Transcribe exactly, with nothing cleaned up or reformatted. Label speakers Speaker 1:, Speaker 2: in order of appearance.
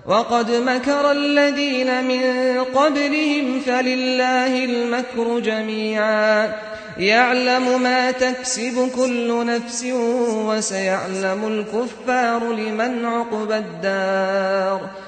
Speaker 1: وقد مكر الذين من قبلهم فلله المكر جميعا يعلم ما تكسب كل نفس وسيعلم الكفار لمن عقبى الدار